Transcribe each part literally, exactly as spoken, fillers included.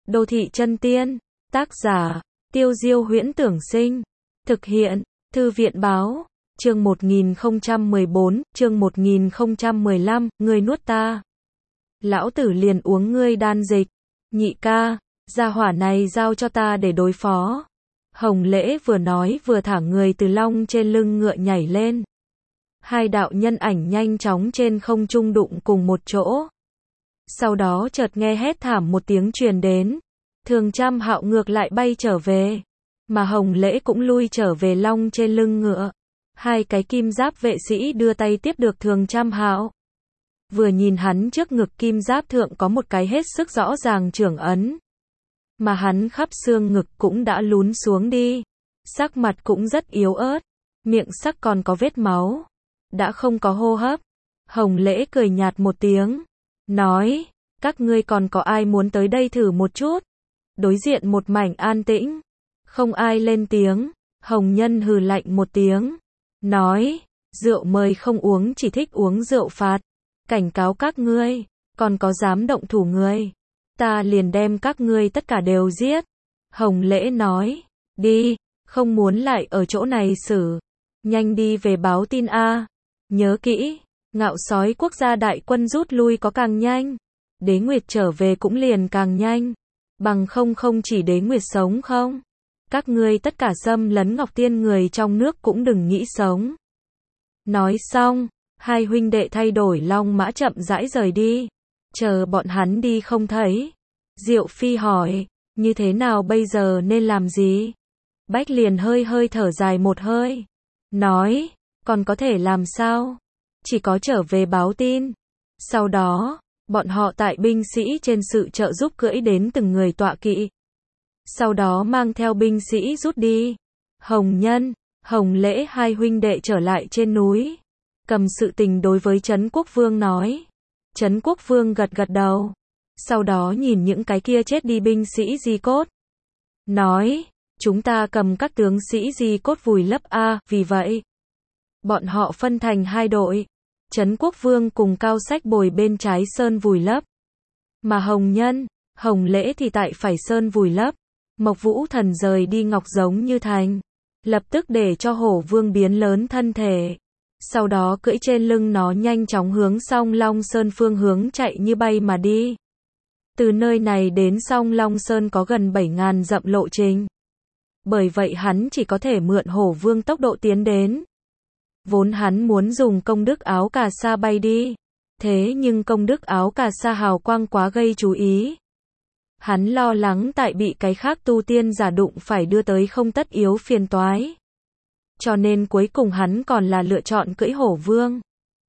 Đô thị chân tiên, tác giả, Tiêu Diêu Huyễn Tưởng Sinh, thực hiện, Thư viện Báo, chương một nghìn không trăm mười bốn, chương một nghìn không trăm mười lăm, ngươi nuốt ta. Lão tử liền uống ngươi đan dịch, nhị ca, gia hỏa này giao cho ta để đối phó. Hồng Lễ vừa nói vừa thả người từ long trên lưng ngựa nhảy lên. Hai đạo nhân ảnh nhanh chóng trên không trung đụng cùng một chỗ. Sau đó chợt nghe hét thảm một tiếng truyền đến. Thường Trăm Hạo ngược lại bay trở về. Mà Hồng Lễ cũng lui trở về long trên lưng ngựa. Hai cái kim giáp vệ sĩ đưa tay tiếp được Thường Trăm Hạo. Vừa nhìn hắn trước ngực kim giáp thượng có một cái hết sức rõ ràng trưởng ấn. Mà hắn khắp xương ngực cũng đã lún xuống đi. Sắc mặt cũng rất yếu ớt. Miệng sắc còn có vết máu. Đã không có hô hấp. Hồng Lễ cười nhạt một tiếng. Nói, các ngươi còn có ai muốn tới đây thử một chút? Đối diện một mảnh an tĩnh. Không ai lên tiếng. Hồng Nhân hừ lạnh một tiếng. Nói, rượu mời không uống, chỉ thích uống rượu phạt. Cảnh cáo các ngươi, còn có dám động thủ ngươi, ta liền đem các ngươi tất cả đều giết. Hồng Lễ nói, đi, không muốn lại ở chỗ này xử. Nhanh đi về báo tin a. Nhớ kỹ, Ngạo Sói quốc gia đại quân rút lui có càng nhanh, Đế Nguyệt trở về cũng liền càng nhanh. Bằng không không chỉ Đế Nguyệt sống không, các ngươi tất cả xâm lấn Ngọc Tiên người trong nước cũng đừng nghĩ sống. Nói xong, hai huynh đệ thay đổi long mã chậm rãi rời đi. Chờ bọn hắn đi không thấy. Diệu Phi hỏi, như thế nào bây giờ nên làm gì? Bách liền hơi hơi thở dài một hơi. Nói, còn có thể làm sao? Chỉ có trở về báo tin. Sau đó, bọn họ tại binh sĩ trên sự trợ giúp cưỡi đến từng người tọa kỵ. Sau đó mang theo binh sĩ rút đi. Hồng Nhân, Hồng Lễ hai huynh đệ trở lại trên núi. Cầm sự tình đối với Trấn Quốc Vương nói. Trấn Quốc Vương gật gật đầu. Sau đó nhìn những cái kia chết đi binh sĩ di cốt. Nói, chúng ta cầm các tướng sĩ di cốt vùi lấp a, vì vậy. Bọn họ phân thành hai đội. Trấn Quốc Vương cùng Cao Sách Bồi bên trái sơn vùi lấp. Mà Hồng Nhân, Hồng Lễ thì tại phải sơn vùi lấp. Mộc Vũ Thần rời đi Ngọc Giống Như Thành. Lập tức để cho Hổ Vương biến lớn thân thể. Sau đó cưỡi trên lưng nó nhanh chóng hướng Song Long Sơn phương hướng chạy như bay mà đi. Từ nơi này đến Song Long Sơn có gần bảy nghìn dặm lộ trình. Bởi vậy hắn chỉ có thể mượn Hổ Vương tốc độ tiến đến. Vốn hắn muốn dùng công đức áo cà sa bay đi. Thế nhưng công đức áo cà sa hào quang quá gây chú ý. Hắn lo lắng tại bị cái khác tu tiên giả đụng phải đưa tới không tất yếu phiền toái. Cho nên cuối cùng hắn còn là lựa chọn cưỡi Hổ Vương.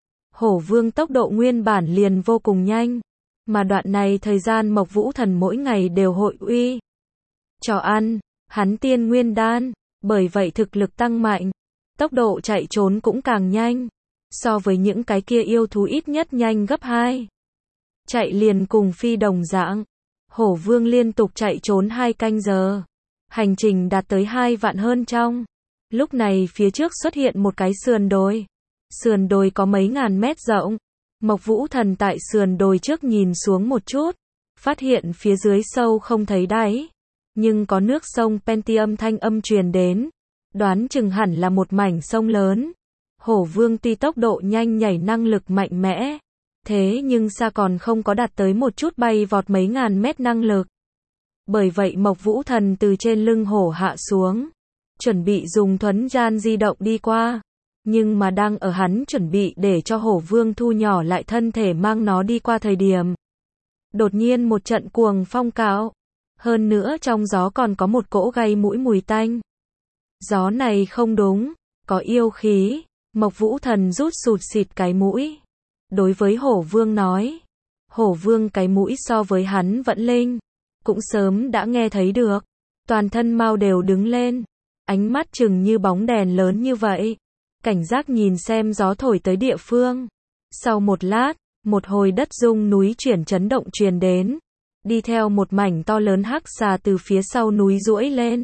Hổ Vương tốc độ nguyên bản liền vô cùng nhanh. Mà đoạn này thời gian Mộc Vũ Thần mỗi ngày đều hội uy. Cho ăn, hắn tiên nguyên đan. Bởi vậy thực lực tăng mạnh. Tốc độ chạy trốn cũng càng nhanh. So với những cái kia yêu thú ít nhất nhanh gấp hai. Chạy liền cùng phi đồng dạng. Hổ Vương liên tục chạy trốn hai canh giờ. Hành trình đạt tới hai vạn hơn trong. Lúc này phía trước xuất hiện một cái sườn đồi. Sườn đồi có mấy ngàn mét rộng. Mộc Vũ Thần tại sườn đồi trước nhìn xuống một chút. Phát hiện phía dưới sâu không thấy đáy. Nhưng có nước sông Pentium thanh âm truyền đến. Đoán chừng hẳn là một mảnh sông lớn. Hổ Vương tuy tốc độ nhanh nhảy năng lực mạnh mẽ. Thế nhưng xa còn không có đạt tới một chút bay vọt mấy ngàn mét năng lực. Bởi vậy Mộc Vũ Thần từ trên lưng hổ hạ xuống. Chuẩn bị dùng thuấn gian di động đi qua. Nhưng mà đang ở hắn chuẩn bị để cho Hổ Vương thu nhỏ lại thân thể mang nó đi qua thời điểm. Đột nhiên một trận cuồng phong cạo. Hơn nữa trong gió còn có một cỗ gây mũi mùi tanh. Gió này không đúng, có yêu khí. Mộc Vũ Thần rút sụt xịt cái mũi. Đối với Hổ Vương nói. Hổ Vương cái mũi so với hắn vẫn linh. Cũng sớm đã nghe thấy được. Toàn thân mau đều đứng lên. Ánh mắt chừng như bóng đèn lớn như vậy. Cảnh giác nhìn xem gió thổi tới địa phương. Sau một lát, một hồi đất rung núi chuyển chấn động truyền đến. Đi theo một mảnh to lớn hắc xà từ phía sau núi duỗi lên.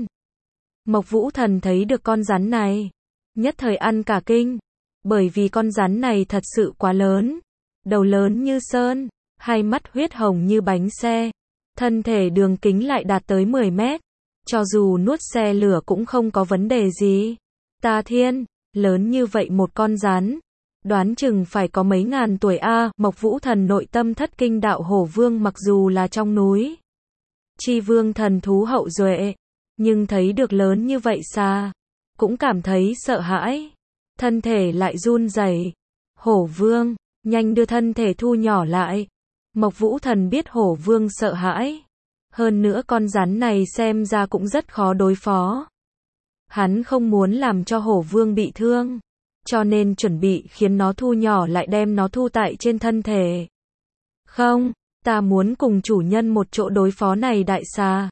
Mộc Vũ Thần thấy được con rắn này. Nhất thời ăn cả kinh. Bởi vì con rắn này thật sự quá lớn. Đầu lớn như sơn. Hai mắt huyết hồng như bánh xe. thân thể đường kính lại đạt tới mười mét. Cho dù nuốt xe lửa cũng không có vấn đề gì. Ta thiên, lớn như vậy một con rắn. Đoán chừng phải có mấy ngàn tuổi a. Mộc Vũ Thần nội tâm thất kinh, đạo hổ vương mặc dù là trong núi Chi vương thần thú hậu duệ, nhưng thấy được lớn như vậy xa, cũng cảm thấy sợ hãi. Thân thể lại run rẩy. Hổ vương, nhanh đưa thân thể thu nhỏ lại. Mộc Vũ Thần biết hổ vương sợ hãi. Hơn nữa con rắn này xem ra cũng rất khó đối phó. Hắn không muốn làm cho hổ vương bị thương, cho nên chuẩn bị khiến nó thu nhỏ lại, đem nó thu tại trên thân thể. Không, ta muốn cùng chủ nhân một chỗ đối phó này đại xà.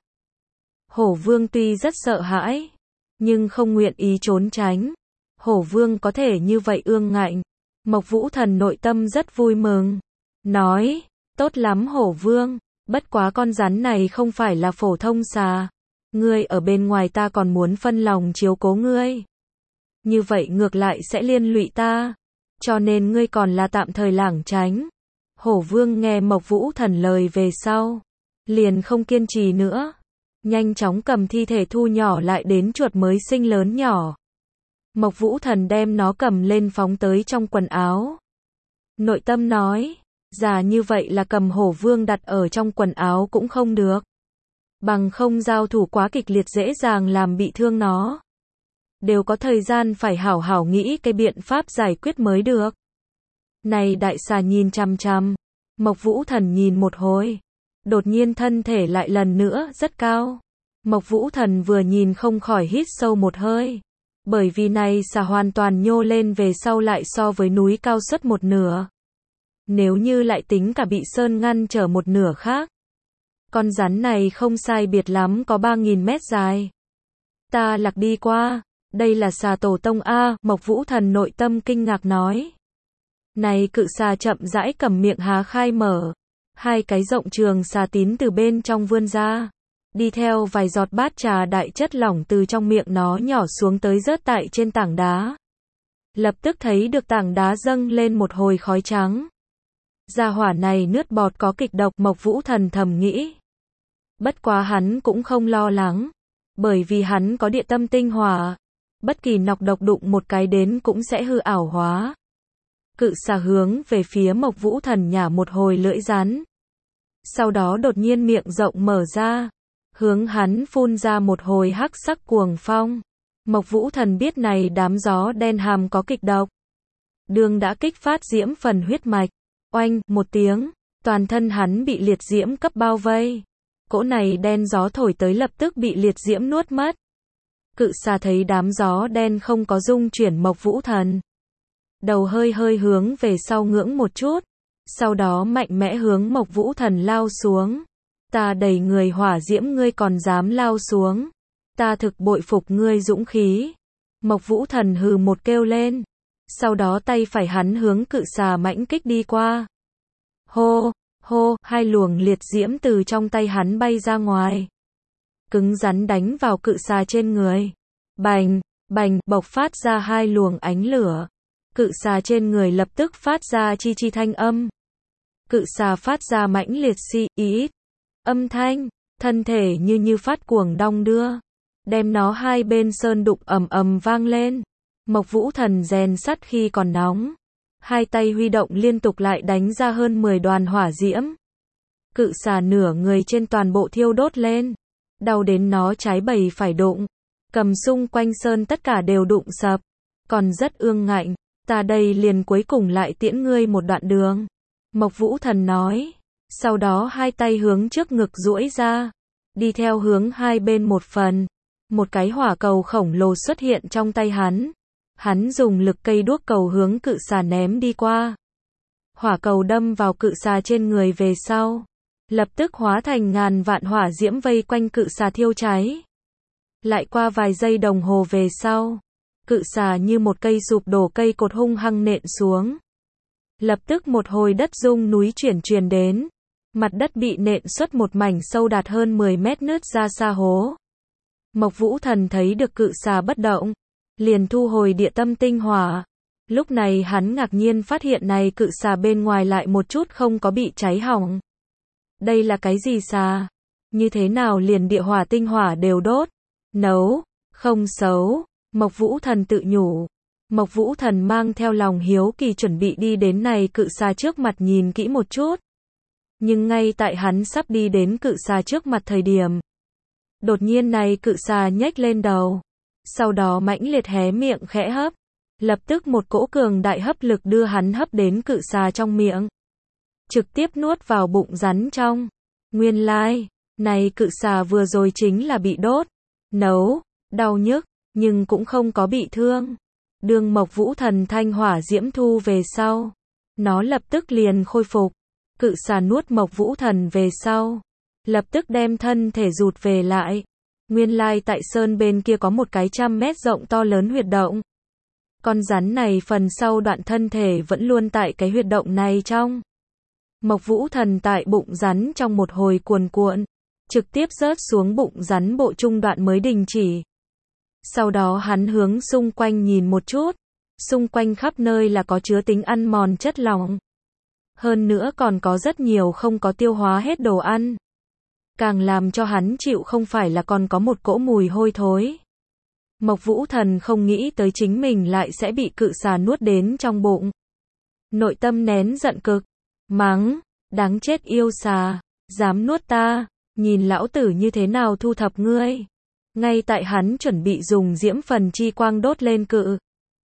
Hổ vương tuy rất sợ hãi, nhưng không nguyện ý trốn tránh. Hổ vương có thể như vậy ương ngạnh. Mộc Vũ Thần nội tâm rất vui mừng. Nói, tốt lắm hổ vương, bất quá con rắn này không phải là phổ thông xà. Ngươi ở bên ngoài ta còn muốn phân lòng chiếu cố ngươi. Như vậy ngược lại sẽ liên lụy ta. Cho nên ngươi còn là tạm thời lảng tránh. Hổ vương nghe Mộc Vũ Thần lời về sau, liền không kiên trì nữa. Nhanh chóng cầm thi thể thu nhỏ lại đến chuột mới sinh lớn nhỏ. Mộc Vũ Thần đem nó cầm lên phóng tới trong quần áo. Nội tâm nói, già như vậy là cầm hổ vương đặt ở trong quần áo cũng không được. Bằng không giao thủ quá kịch liệt dễ dàng làm bị thương nó. Đều có thời gian phải hảo hảo nghĩ cái biện pháp giải quyết mới được. Này đại xà nhìn chằm chằm. Mộc Vũ Thần nhìn một hồi. Đột nhiên thân thể lại lần nữa rất cao. Mộc Vũ Thần vừa nhìn không khỏi hít sâu một hơi. Bởi vì này xà hoàn toàn nhô lên về sau lại so với núi cao suất một nửa. Nếu như lại tính cả bị sơn ngăn trở một nửa khác. Con rắn này không sai biệt lắm có ba nghìn mét dài. Ta lạc đi qua. Đây là xà tổ tông A. Mộc Vũ Thần nội tâm kinh ngạc nói. Này cự xà chậm rãi cầm miệng há khai mở. Hai cái rộng trường xà tín từ bên trong vươn ra. Đi theo vài giọt bát trà đại chất lỏng từ trong miệng nó nhỏ xuống tới rớt tại trên tảng đá. Lập tức thấy được tảng đá dâng lên một hồi khói trắng. Gia hỏa này nước bọt có kịch độc, Mộc Vũ Thần thầm nghĩ. Bất quá hắn cũng không lo lắng. Bởi vì hắn có địa tâm tinh hỏa. Bất kỳ nọc độc đụng một cái đến cũng sẽ hư ảo hóa. Cự xà hướng về phía Mộc Vũ Thần nhả một hồi lưỡi rắn. Sau đó đột nhiên miệng rộng mở ra. Hướng hắn phun ra một hồi hắc sắc cuồng phong. Mộc Vũ Thần biết này đám gió đen hàm có kịch độc. Đường đã kích phát diễm phần huyết mạch. Oanh, một tiếng, toàn thân hắn bị liệt diễm cấp bao vây. Cỗ này đen gió thổi tới lập tức bị liệt diễm nuốt mất. Cự xà thấy đám gió đen không có dung chuyển Mộc Vũ Thần. Đầu hơi hơi hướng về sau ngưỡng một chút. Sau đó mạnh mẽ hướng Mộc Vũ Thần lao xuống. Ta đầy người hỏa diễm ngươi còn dám lao xuống. Ta thực bội phục ngươi dũng khí. Mộc Vũ Thần hừ một kêu lên. Sau đó tay phải hắn hướng cự xà mãnh kích đi qua. Hô, hô, hai luồng liệt diễm từ trong tay hắn bay ra ngoài. Cứng rắn đánh vào cự xà trên người. Bành, bành, bộc phát ra hai luồng ánh lửa. Cự xà trên người lập tức phát ra chi chi thanh âm. Cự xà phát ra mãnh liệt si, ít. Âm thanh, thân thể như như phát cuồng đong đưa. Đem nó hai bên sơn đụng ầm ầm vang lên. Mộc Vũ Thần rèn sắt khi còn nóng. Hai tay huy động liên tục lại đánh ra hơn mười đoàn hỏa diễm. Cự xà nửa người trên toàn bộ thiêu đốt lên. Đau đến nó trái bầy phải đụng. Cầm xung quanh sơn tất cả đều đụng sập. Còn rất ương ngạnh. Ta đây liền cuối cùng lại tiễn ngươi một đoạn đường. Mộc Vũ Thần nói. Sau đó hai tay hướng trước ngực duỗi ra. Đi theo hướng hai bên một phần. Một cái hỏa cầu khổng lồ xuất hiện trong tay hắn. Hắn dùng lực cây đuốc cầu hướng cự xà ném đi qua. Hỏa cầu đâm vào cự xà trên người về sau. Lập tức hóa thành ngàn vạn hỏa diễm vây quanh cự xà thiêu cháy. Lại qua vài giây đồng hồ về sau. Cự xà như một cây sụp đổ cây cột hung hăng nện xuống. Lập tức một hồi đất rung núi chuyển truyền đến. Mặt đất bị nện xuất một mảnh sâu đạt hơn mười mét nứt ra xa hố. Mộc Vũ Thần thấy được cự xà bất động. Liền thu hồi địa tâm tinh hỏa. Lúc này hắn ngạc nhiên phát hiện này cự xà bên ngoài lại một chút không có bị cháy hỏng. Đây là cái gì xà? như thế nào liền địa hỏa tinh hỏa đều đốt, nấu, không xấu, Mộc Vũ Thần tự nhủ. Mộc Vũ Thần mang theo lòng hiếu kỳ chuẩn bị đi đến này cự xà trước mặt nhìn kỹ một chút. Nhưng ngay tại hắn sắp đi đến cự xà trước mặt thời điểm, đột nhiên này cự xà nhếch lên đầu, sau đó mãnh liệt hé miệng khẽ hấp, lập tức một cỗ cường đại hấp lực đưa hắn hấp đến cự xà trong miệng, trực tiếp nuốt vào bụng rắn trong. Nguyên lai, này cự xà vừa rồi chính là bị đốt, nấu, đau nhức, nhưng cũng không có bị thương. Đương Mộc Vũ Thần thanh hỏa diễm thu về sau, nó lập tức liền khôi phục. Cự xà nuốt Mộc Vũ Thần về sau, lập tức đem thân thể rụt về lại. Nguyên lai tại sơn bên kia có một cái trăm mét rộng to lớn huyệt động. Con rắn này phần sau đoạn thân thể vẫn luôn tại cái huyệt động này trong. Mộc Vũ Thần tại bụng rắn trong một hồi cuồn cuộn, trực tiếp rớt xuống bụng rắn bộ trung đoạn mới đình chỉ. Sau đó hắn hướng xung quanh nhìn một chút, xung quanh khắp nơi là có chứa tính ăn mòn chất lỏng. Hơn nữa còn có rất nhiều không có tiêu hóa hết đồ ăn. Càng làm cho hắn chịu không phải là còn có một cỗ mùi hôi thối. Mộc Vũ Thần không nghĩ tới chính mình lại sẽ bị cự xà nuốt đến trong bụng. Nội tâm nén giận cực, mắng, đáng chết yêu xà, dám nuốt ta, nhìn lão tử như thế nào thu thập ngươi. Ngay tại hắn chuẩn bị dùng diễm phần chi quang đốt lên cự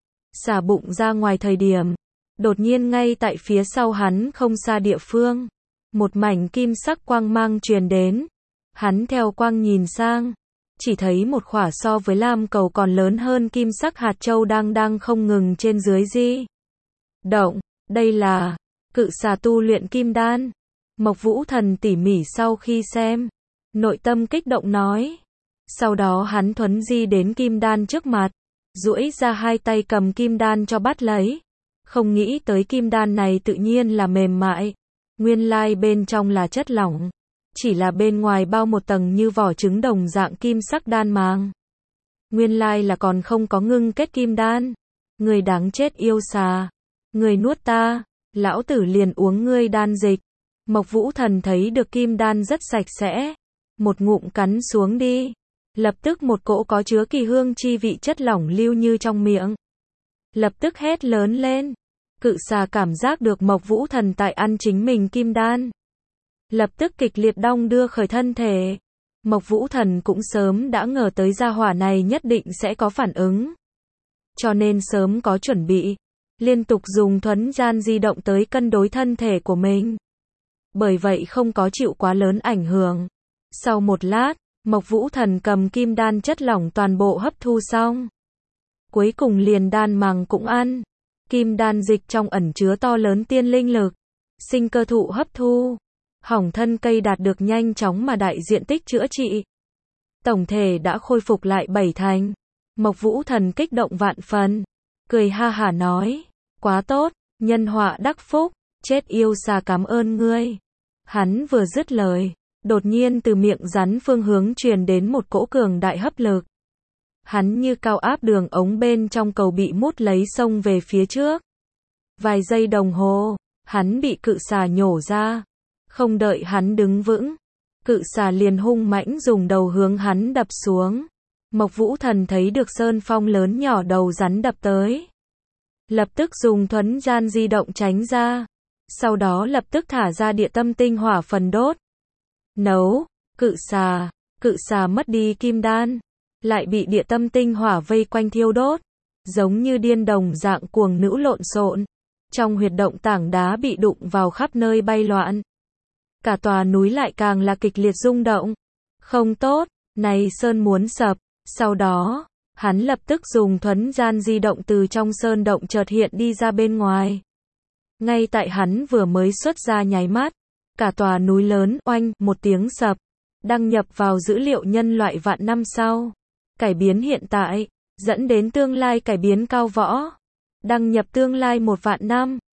xà bụng ra ngoài thời điểm, đột nhiên ngay tại phía sau hắn không xa địa phương, một mảnh kim sắc quang mang truyền đến. Hắn theo quang nhìn sang, chỉ thấy một khỏa so với lam cầu còn lớn hơn kim sắc hạt châu đang đang không ngừng trên dưới di động. Đây là cự xà tu luyện kim đan. Mộc Vũ Thần tỉ mỉ sau khi xem, nội tâm kích động nói. Sau đó hắn thuấn di đến kim đan trước mặt, duỗi ra hai tay cầm kim đan cho bắt lấy. Không nghĩ tới kim đan này tự nhiên là mềm mại, nguyên lai bên trong là chất lỏng, chỉ là bên ngoài bao một tầng như vỏ trứng đồng dạng kim sắc đan màng. Nguyên lai là còn không có ngưng kết kim đan. Người đáng chết yêu xà, người nuốt ta, lão tử liền uống ngươi đan dịch. Mộc Vũ Thần thấy được kim đan rất sạch sẽ, một ngụm cắn xuống đi, lập tức một cỗ có chứa kỳ hương chi vị chất lỏng lưu như trong miệng. Lập tức hét lớn lên. Cự xà cảm giác được Mộc Vũ Thần tại ăn chính mình kim đan, lập tức kịch liệt đong đưa khởi thân thể. Mộc Vũ Thần cũng sớm đã ngờ tới gia hỏa này nhất định sẽ có phản ứng, cho nên sớm có chuẩn bị, liên tục dùng thuấn gian di động tới cân đối thân thể của mình. Bởi vậy không có chịu quá lớn ảnh hưởng. Sau một lát, Mộc Vũ Thần cầm kim đan chất lỏng toàn bộ hấp thu xong. Cuối cùng liền đan màng cũng ăn. Kim đan dịch trong ẩn chứa to lớn tiên linh lực, sinh cơ thụ hấp thu, hỏng thân cây đạt được nhanh chóng mà đại diện tích chữa trị. Tổng thể đã khôi phục lại bảy thành. Mộc Vũ Thần kích động vạn phần, cười ha hả nói, quá tốt, nhân họa đắc phúc, chết yêu xà cảm ơn ngươi. Hắn vừa dứt lời, đột nhiên từ miệng rắn phương hướng truyền đến một cỗ cường đại hấp lực. Hắn như cao áp đường ống bên trong cầu bị mút lấy xông về phía trước. Vài giây đồng hồ, hắn bị cự xà nhổ ra. Không đợi hắn đứng vững, cự xà liền hung mãnh dùng đầu hướng hắn đập xuống. Mộc Vũ Thần thấy được sơn phong lớn nhỏ đầu rắn đập tới, lập tức dùng thuấn gian di động tránh ra. Sau đó lập tức thả ra địa tâm tinh hỏa phần đốt, nấu, cự xà. Cự xà mất đi kim đan, lại bị địa tâm tinh hỏa vây quanh thiêu đốt, giống như điên đồng dạng cuồng nữ lộn xộn. Trong huyệt động tảng đá bị đụng vào khắp nơi bay loạn. Cả tòa núi lại càng là kịch liệt rung động. Không tốt, này sơn muốn sập. Sau đó, hắn lập tức dùng thuấn gian di động từ trong sơn động chợt hiện đi ra bên ngoài. Ngay tại hắn vừa mới xuất ra nháy mắt, cả tòa núi lớn oanh một tiếng sập, đăng nhập vào dữ liệu nhân loại vạn năm sau. Cải biến hiện tại, dẫn đến tương lai cải biến cao võ. Đăng nhập tương lai một vạn năm.